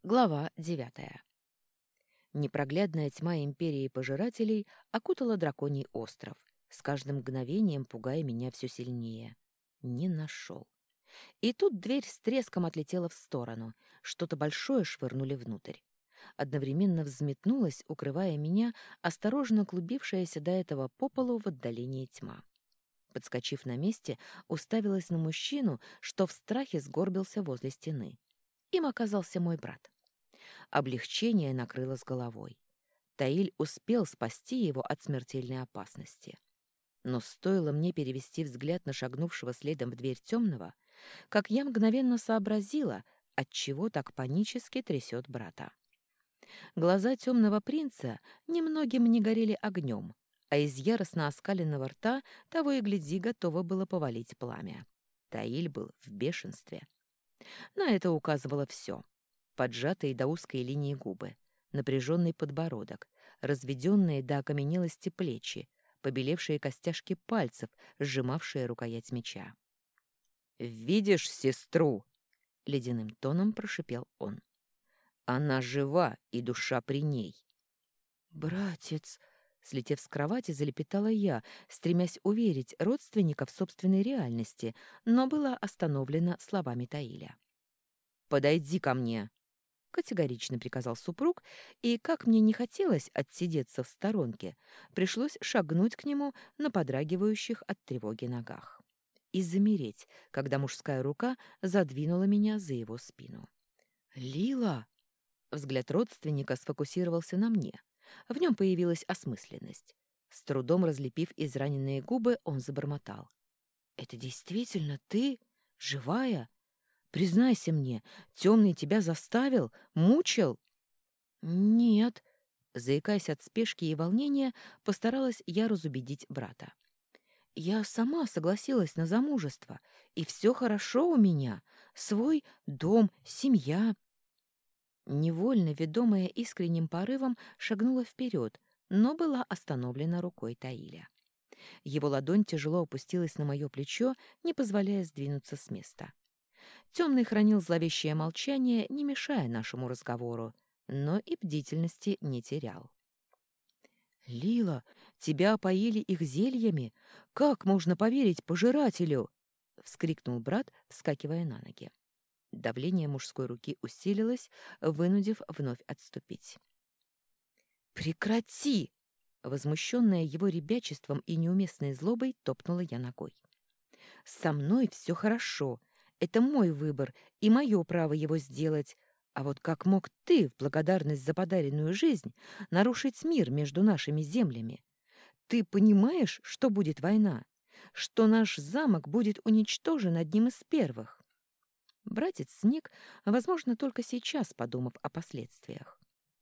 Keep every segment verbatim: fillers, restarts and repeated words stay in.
Глава девятая. Непроглядная тьма империи пожирателей окутала драконий остров, с каждым мгновением пугая меня все сильнее. Не нашел. И тут дверь с треском отлетела в сторону, что-то большое швырнули внутрь. Одновременно взметнулась, укрывая меня, осторожно клубившаяся до этого по полу в отдалении тьма. Подскочив на месте, уставилась на мужчину, что в страхе сгорбился возле стены. Им оказался мой брат. Облегчение накрыло с головой. Таиль успел спасти его от смертельной опасности. Но стоило мне перевести взгляд на шагнувшего следом в дверь темного, как я мгновенно сообразила, отчего так панически трясет брата. Глаза темного принца немногим не горели огнем, а из яростно оскаленного рта того и гляди готово было повалить пламя. Таиль был в бешенстве. На это указывало все. Поджатые до узкой линии губы, напряженный подбородок, разведенные до окаменелости плечи, побелевшие костяшки пальцев, сжимавшие рукоять меча. «Видишь сестру?» — ледяным тоном прошипел он. «Она жива, и душа при ней». «Братец!» — слетев с кровати, залепетала я, стремясь уверить родственника в собственной реальности, но была остановлена словами Таиля. «Подойди ко мне!» — категорично приказал супруг, и, как мне не хотелось отсидеться в сторонке, пришлось шагнуть к нему на подрагивающих от тревоги ногах и замереть, когда мужская рука задвинула меня за его спину. «Лила!» Взгляд родственника сфокусировался на мне. В нем появилась осмысленность. С трудом разлепив израненные губы, он забормотал. «Это действительно ты? Живая? Признайся мне, темный тебя заставил? Мучил?» «Нет», — заикаясь от спешки и волнения, постаралась я разубедить брата. «Я сама согласилась на замужество, и все хорошо у меня. Свой дом, семья». Невольно, ведомая искренним порывом, шагнула вперед, но была остановлена рукой Таиля. Его ладонь тяжело опустилась на мое плечо, не позволяя сдвинуться с места. Темный хранил зловещее молчание, не мешая нашему разговору, но и бдительности не терял. «Лила, тебя опоили их зельями? Как можно поверить пожирателю?» — вскрикнул брат, вскакивая на ноги. Давление мужской руки усилилось, вынудив вновь отступить. «Прекрати!» Возмущенная его ребячеством и неуместной злобой, топнула я ногой. «Со мной все хорошо. Это мой выбор и мое право его сделать. А вот как мог ты, в благодарность за подаренную жизнь, нарушить мир между нашими землями? Ты понимаешь, что будет война? Что наш замок будет уничтожен одним из первых?» Братец сник, возможно, только сейчас подумав о последствиях.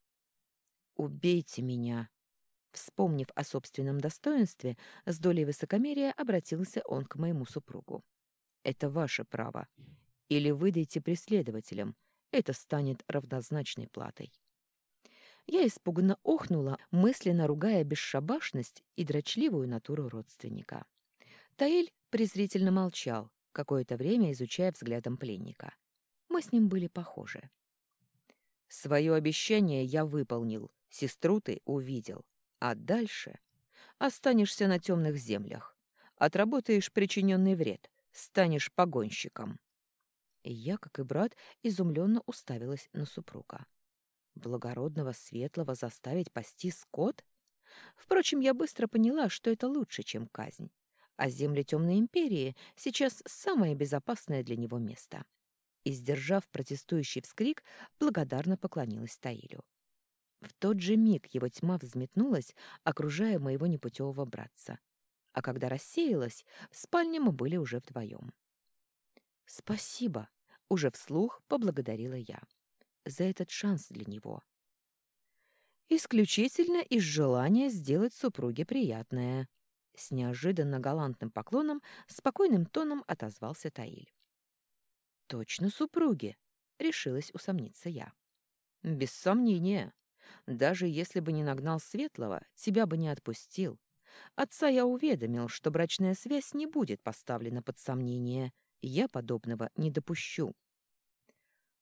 «Убейте меня!» Вспомнив о собственном достоинстве, с долей высокомерия обратился он к моему супругу. «Это ваше право. Или выдайте преследователям. Это станет равнозначной платой». Я испуганно охнула, мысленно ругая бесшабашность и дрочливую натуру родственника. Таиль презрительно молчал, какое-то время изучая взглядом пленника. Мы с ним были похожи. «Свое обещание я выполнил, сестру ты увидел. А дальше останешься на темных землях. Отработаешь причиненный вред, станешь погонщиком». И я, как и брат, изумленно уставилась на супруга. Благородного светлого заставить пасти скот? Впрочем, я быстро поняла, что это лучше, чем казнь. А земли Темной Империи сейчас самое безопасное для него место. И, сдержав протестующий вскрик, благодарно поклонилась Таилю. В тот же миг его тьма взметнулась, окружая моего непутевого братца. А когда рассеялась, в спальне мы были уже вдвоем. «Спасибо», — уже вслух поблагодарила я, — «за этот шанс для него». «Исключительно из желания сделать супруге приятное», — с неожиданно галантным поклоном, спокойным тоном отозвался Таиль. «Точно супруги», — решилась усомниться я. «Без сомнения. Даже если бы не нагнал Светлого, тебя бы не отпустил. Отца я уведомил, что брачная связь не будет поставлена под сомнение. Я подобного не допущу».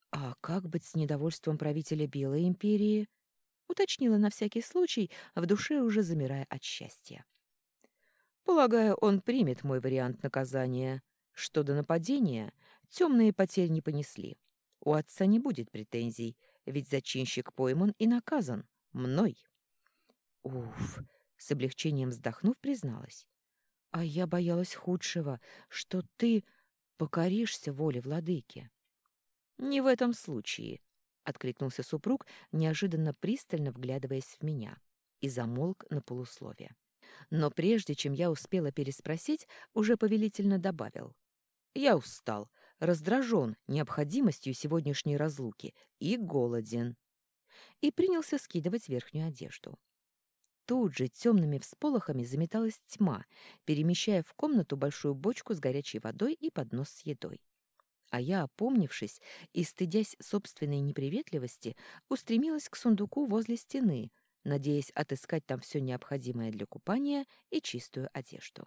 «А как быть с недовольством правителя Белой империи?» — уточнила на всякий случай, в душе уже замирая от счастья. «Полагаю, он примет мой вариант наказания. Что до нападения, темные потерь не понесли. У отца не будет претензий, ведь зачинщик пойман и наказан. Мной». «Уф!» — с облегчением вздохнув, призналась. «А я боялась худшего, что ты покоришься воле владыки». «Не в этом случае», — откликнулся супруг, неожиданно пристально вглядываясь в меня, и замолк на полуслове. Но прежде чем я успела переспросить, уже повелительно добавил. «Я устал, раздражен необходимостью сегодняшней разлуки и голоден». И принялся скидывать верхнюю одежду. Тут же темными всполохами заметалась тьма, перемещая в комнату большую бочку с горячей водой и поднос с едой. А я, опомнившись и стыдясь собственной неприветливости, устремилась к сундуку возле стены, надеясь отыскать там все необходимое для купания и чистую одежду.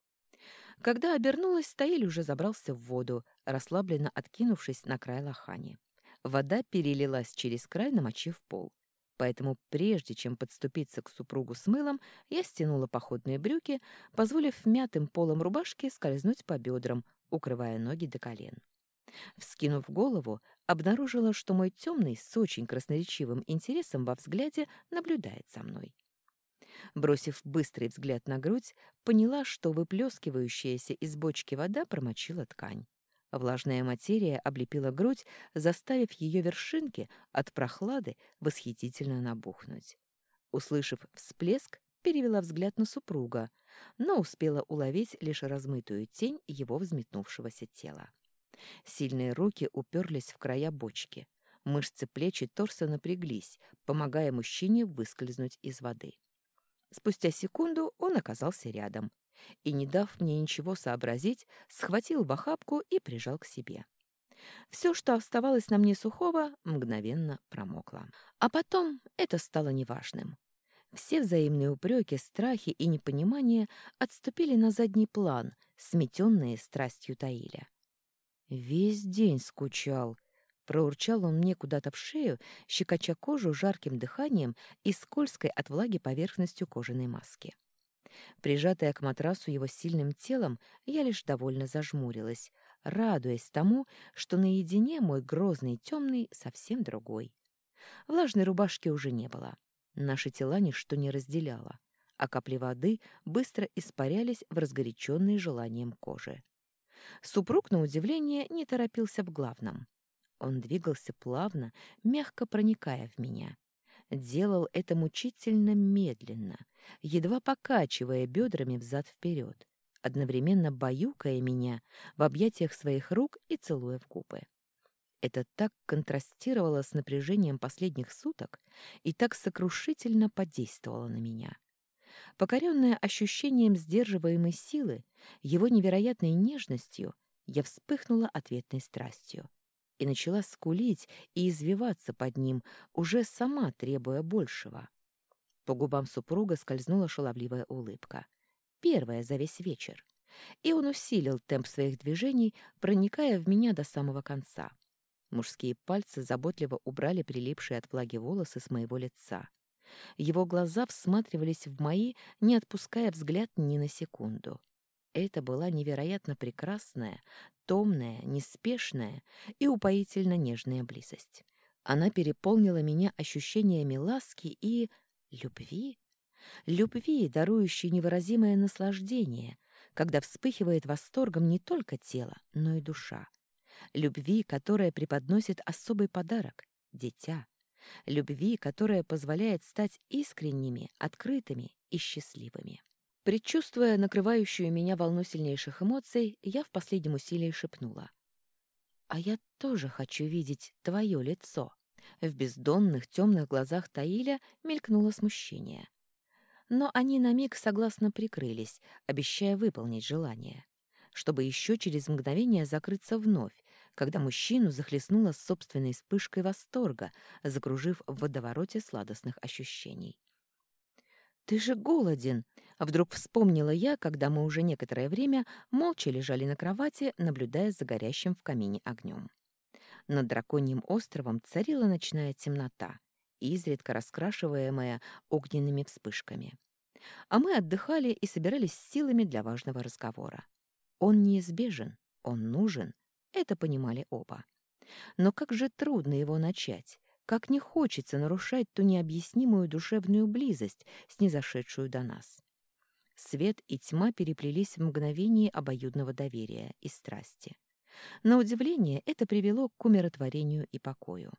Когда обернулась, Таиль уже забрался в воду, расслабленно откинувшись на край лохани. Вода перелилась через край, намочив пол. Поэтому прежде чем подступиться к супругу с мылом, я стянула походные брюки, позволив мятым полом рубашки скользнуть по бедрам, укрывая ноги до колен. Вскинув голову, обнаружила, что мой темный с очень красноречивым интересом во взгляде наблюдает за мной. Бросив быстрый взгляд на грудь, поняла, что выплескивающаяся из бочки вода промочила ткань. Влажная материя облепила грудь, заставив ее вершинки от прохлады восхитительно набухнуть. Услышав всплеск, перевела взгляд на супруга, но успела уловить лишь размытую тень его взметнувшегося тела. Сильные руки уперлись в края бочки. Мышцы плеч и торса напряглись, помогая мужчине выскользнуть из воды. Спустя секунду он оказался рядом и, не дав мне ничего сообразить, схватил в охапку и прижал к себе. Все, что оставалось на мне сухого, мгновенно промокло. А потом это стало неважным. Все взаимные упреки, страхи и непонимание отступили на задний план, сметенные страстью Таиля. «Весь день скучал», — проурчал он мне куда-то в шею, щекоча кожу жарким дыханием и скользкой от влаги поверхностью кожаной маски. Прижатая к матрасу его сильным телом, я лишь довольно зажмурилась, радуясь тому, что наедине мой грозный темный совсем другой. Влажной рубашки уже не было. Наши тела ничто не разделяло, а капли воды быстро испарялись в разгоряченной желанием кожи. Супруг, на удивление, не торопился в главном. Он двигался плавно, мягко проникая в меня. Делал это мучительно медленно, едва покачивая бедрами взад-вперед, одновременно баюкая меня в объятиях своих рук и целуя в губы. Это так контрастировало с напряжением последних суток и так сокрушительно подействовало на меня. Покоренная ощущением сдерживаемой силы, его невероятной нежностью, я вспыхнула ответной страстью и начала скулить и извиваться под ним, уже сама требуя большего. По губам супруга скользнула шаловливая улыбка. Первая за весь вечер. И он усилил темп своих движений, проникая в меня до самого конца. Мужские пальцы заботливо убрали прилипшие от влаги волосы с моего лица. Его глаза всматривались в мои, не отпуская взгляд ни на секунду. Это была невероятно прекрасная, томная, неспешная и упоительно нежная близость. Она переполнила меня ощущениями ласки и любви. Любви, дарующей невыразимое наслаждение, когда вспыхивает восторгом не только тело, но и душа. Любви, которая преподносит особый подарок — дитя. Любви, которая позволяет стать искренними, открытыми и счастливыми. Предчувствуя накрывающую меня волну сильнейших эмоций, я в последнем усилии шепнула. «А я тоже хочу видеть твое лицо». В бездонных темных глазах Таиля мелькнуло смущение. Но они на миг согласно прикрылись, обещая выполнить желание, чтобы еще через мгновение закрыться вновь, когда мужчину захлестнула собственной вспышкой восторга, закружив в водовороте сладостных ощущений. «Ты же голоден!» — вдруг вспомнила я, когда мы уже некоторое время молча лежали на кровати, наблюдая за горящим в камине огнем. Над драконьим островом царила ночная темнота, изредка раскрашиваемая огненными вспышками. А мы отдыхали и собирались с силами для важного разговора. Он неизбежен, он нужен, это понимали оба. Но как же трудно его начать, как не хочется нарушать ту необъяснимую душевную близость, снизошедшую до нас. Свет и тьма переплелись в мгновении обоюдного доверия и страсти. На удивление это привело к умиротворению и покою.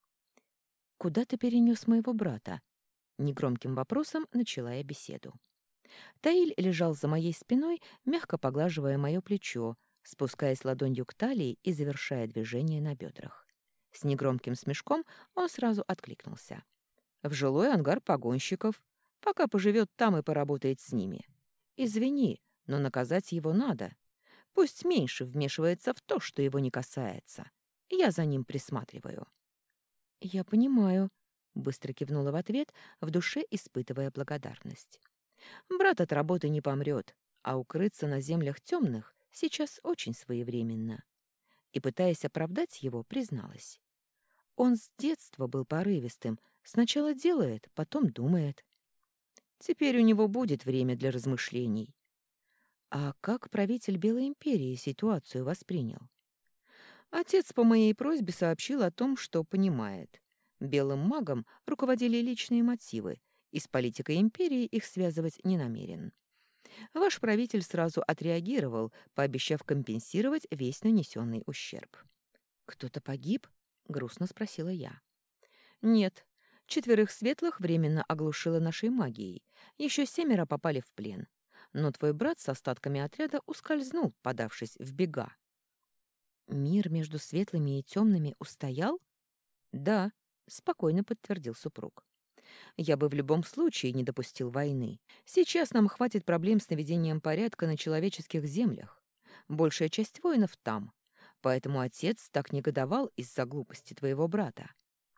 «Куда ты перенес моего брата?» Негромким вопросом начала я беседу. Таиль лежал за моей спиной, мягко поглаживая мое плечо, спускаясь ладонью к талии и завершая движение на бедрах. С негромким смешком он сразу откликнулся. «В жилой ангар погонщиков. Пока поживет там и поработает с ними. Извини, но наказать его надо. Пусть меньше вмешивается в то, что его не касается. Я за ним присматриваю». «Я понимаю», — быстро кивнула в ответ, в душе испытывая благодарность. «Брат от работы не помрет, а укрыться на землях темных сейчас очень своевременно». И, пытаясь оправдать его, призналась. Он с детства был порывистым, сначала делает, потом думает. Теперь у него будет время для размышлений. А как правитель Белой империи ситуацию воспринял? Отец по моей просьбе сообщил о том, что понимает. Белым магом руководили личные мотивы, и с политикой империи их связывать не намерен. Ваш правитель сразу отреагировал, пообещав компенсировать весь нанесенный ущерб. «Кто-то погиб?» — грустно спросила я. «Нет. Четверых светлых временно оглушило нашей магией. Еще семеро попали в плен. Но твой брат с остатками отряда ускользнул, подавшись в бега». «Мир между светлыми и темными устоял?» «Да», — спокойно подтвердил супруг. «Я бы в любом случае не допустил войны. Сейчас нам хватит проблем с наведением порядка на человеческих землях. Большая часть воинов там. Поэтому отец так негодовал из-за глупости твоего брата».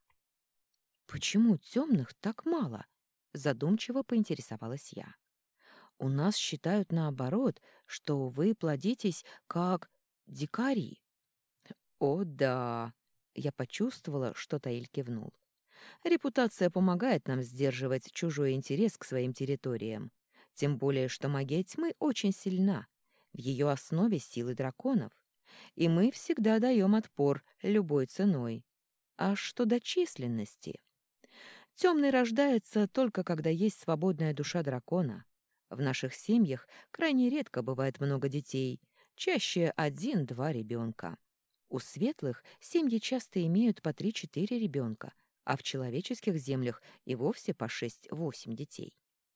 «Почему темных так мало?» — задумчиво поинтересовалась я. «У нас считают наоборот, что вы плодитесь как дикари». «О, да!» — я почувствовала, что Таиль кивнул. «Репутация помогает нам сдерживать чужой интерес к своим территориям. Тем более, что магия тьмы очень сильна. В ее основе силы драконов. И мы всегда даем отпор любой ценой. А что до численности? Темный рождается только когда есть свободная душа дракона. В наших семьях крайне редко бывает много детей, чаще один-два ребенка. У светлых семьи часто имеют по три-четыре ребенка, а в человеческих землях и вовсе по шесть-восемь детей.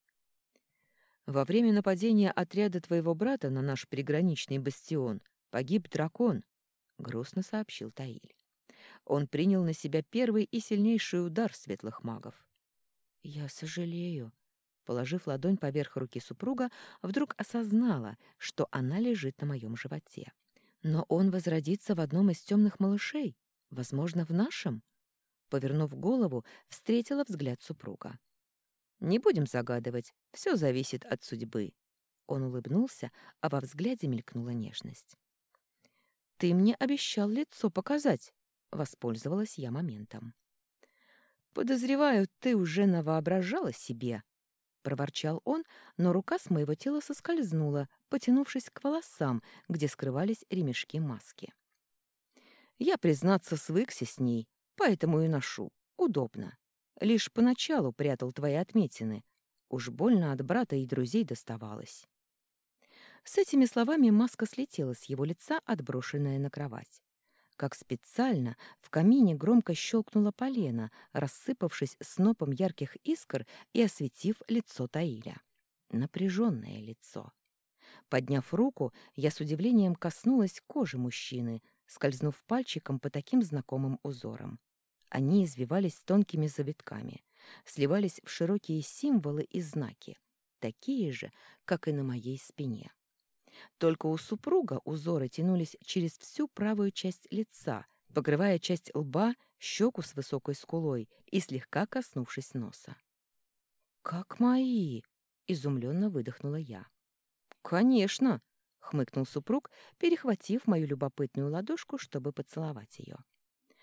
Во время нападения отряда твоего брата на наш приграничный бастион погиб дракон, — грустно сообщил Таиль. Он принял на себя первый и сильнейший удар светлых магов. «Я сожалею», — положив ладонь поверх руки супруга, вдруг осознала, что она лежит на моем животе. «Но он возродится в одном из темных малышей, возможно, в нашем?» Повернув голову, встретила взгляд супруга. «Не будем загадывать, все зависит от судьбы». Он улыбнулся, а во взгляде мелькнула нежность. «Ты мне обещал лицо показать», — воспользовалась я моментом. «Подозреваю, ты уже навоображала себе», — проворчал он, но рука с моего тела соскользнула, потянувшись к волосам, где скрывались ремешки маски. «Я, признаться, свыкся с ней, поэтому и ношу. Удобно. Лишь поначалу прятал твои отметины. Уж больно от брата и друзей доставалось». С этими словами маска слетела с его лица, отброшенная на кровать. Как специально в камине громко щелкнуло полено, рассыпавшись снопом ярких искр и осветив лицо Таиля. Напряженное лицо. Подняв руку, я с удивлением коснулась кожи мужчины, скользнув пальчиком по таким знакомым узорам. Они извивались тонкими завитками, сливались в широкие символы и знаки, такие же, как и на моей спине. Только у супруга узоры тянулись через всю правую часть лица, покрывая часть лба, щеку с высокой скулой и слегка коснувшись носа. «Как мои!» — изумленно выдохнула я. «Конечно!» — хмыкнул супруг, перехватив мою любопытную ладошку, чтобы поцеловать ее.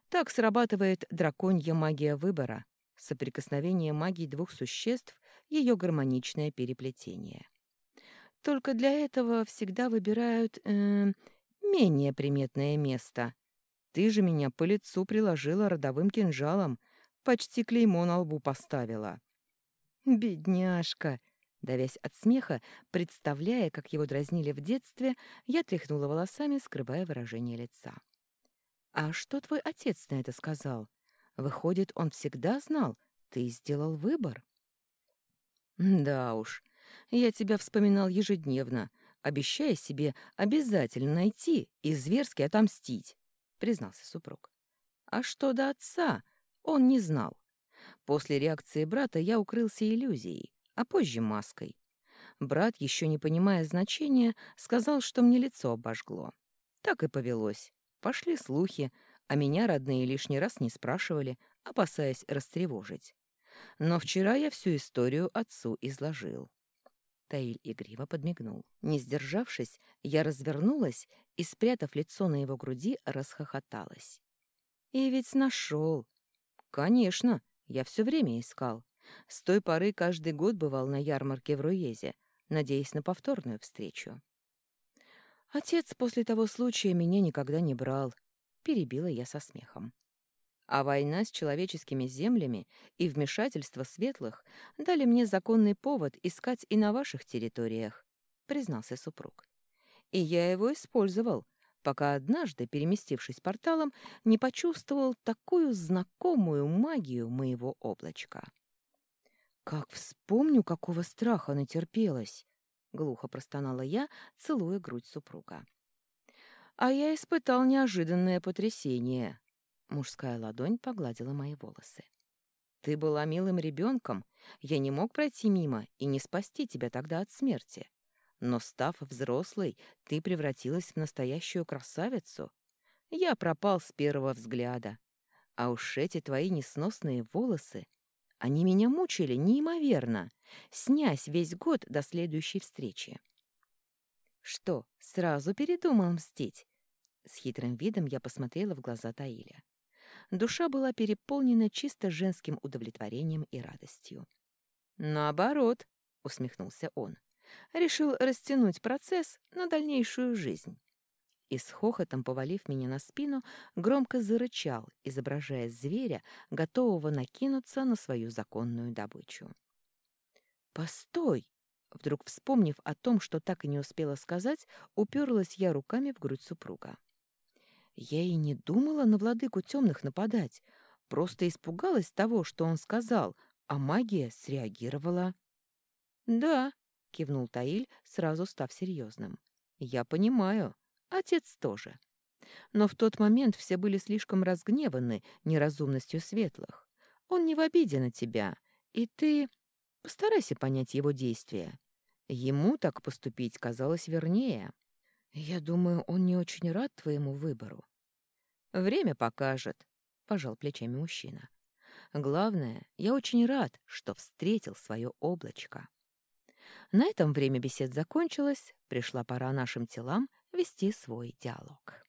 Так срабатывает драконья магия выбора, соприкосновение магий двух существ, ее гармоничное переплетение. Только для этого всегда выбирают э, менее приметное место. Ты же меня по лицу приложила родовым кинжалом, почти клеймо на лбу поставила. Бедняжка! Давясь от смеха, представляя, как его дразнили в детстве, я тряхнула волосами, скрывая выражение лица. «А что твой отец на это сказал? Выходит, он всегда знал, ты сделал выбор?» «Да уж, я тебя вспоминал ежедневно, обещая себе обязательно найти и зверски отомстить», — признался супруг. «А что до отца? Он не знал. После реакции брата я укрылся иллюзией, а позже маской. Брат, еще не понимая значения, сказал, что мне лицо обожгло. Так и повелось. Пошли слухи, а меня родные лишний раз не спрашивали, опасаясь растревожить. Но вчера я всю историю отцу изложил». Таиль игриво подмигнул. Не сдержавшись, я развернулась и, спрятав лицо на его груди, расхохоталась. «И ведь нашел!» «Конечно, я все время искал. С той поры каждый год бывал на ярмарке в Руезе, надеясь на повторную встречу. Отец после того случая меня никогда не брал», — перебила я со смехом. «А война с человеческими землями и вмешательство светлых дали мне законный повод искать и на ваших территориях», — признался супруг. «И я его использовал, пока однажды, переместившись порталом, не почувствовал такую знакомую магию моего облачка». «Как вспомню, какого страха натерпелась!» — глухо простонала я, целуя грудь супруга. «А я испытал неожиданное потрясение». Мужская ладонь погладила мои волосы. «Ты была милым ребенком. Я не мог пройти мимо и не спасти тебя тогда от смерти. Но, став взрослой, ты превратилась в настоящую красавицу. Я пропал с первого взгляда. А уж эти твои несносные волосы, они меня мучили неимоверно, снясь весь год до следующей встречи». «Что, сразу передумал мстить?» С хитрым видом я посмотрела в глаза Таиля. Душа была переполнена чисто женским удовлетворением и радостью. «Наоборот», — усмехнулся он, — «решил растянуть процесс на дальнейшую жизнь». И с хохотом, повалив меня на спину, громко зарычал, изображая зверя, готового накинуться на свою законную добычу. «Постой!» Вдруг вспомнив о том, что так и не успела сказать, уперлась я руками в грудь супруга. Я и не думала на владыку темных нападать, просто испугалась того, что он сказал, а магия среагировала. «Да», — кивнул Таиль, сразу став серьезным. «Я понимаю. Отец тоже. Но в тот момент все были слишком разгневаны неразумностью светлых. Он не в обиде на тебя, и ты... Постарайся понять его действия. Ему так поступить казалось вернее. Я думаю, он не очень рад твоему выбору». «Время покажет», — пожал плечами мужчина. «Главное, я очень рад, что встретил свое облачко». На этом время бесед закончилось, пришла пора нашим телам вести свой диалог.